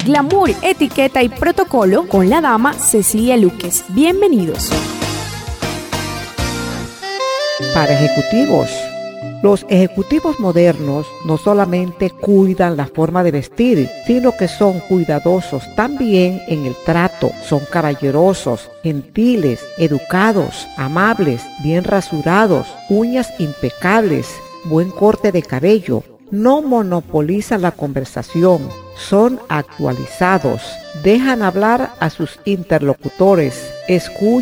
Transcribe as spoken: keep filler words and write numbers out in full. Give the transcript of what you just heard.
glamour, etiqueta y protocolo con la dama Cecilia Luques. Bienvenidos. Para ejecutivos. Los ejecutivos modernos no solamente cuidan la forma de vestir, sino que son cuidadosos también en el trato. Son caballerosos, gentiles, educados, amables, bien rasurados, uñas impecables, buen corte de cabello. No monopolizan la conversación, son actualizados, dejan hablar a sus interlocutores, escuchan